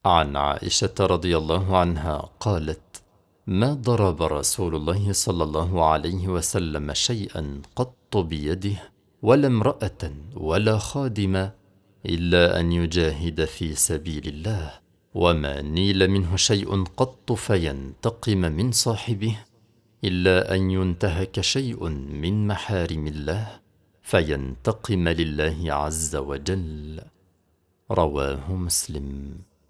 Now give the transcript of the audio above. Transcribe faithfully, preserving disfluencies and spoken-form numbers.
عن عائشة رضي الله عنها قالت: ما ضرب رسول الله صلى الله عليه وسلم شيئا قط بيده، ولا امرأة ولا خادما، إلا أن يجاهد في سبيل الله، وما نيل منه شيء قط فينتقم من صاحبه، إلا أن ينتهك شيء من محارم الله فينتقم لله عز وجل. رواه مسلم.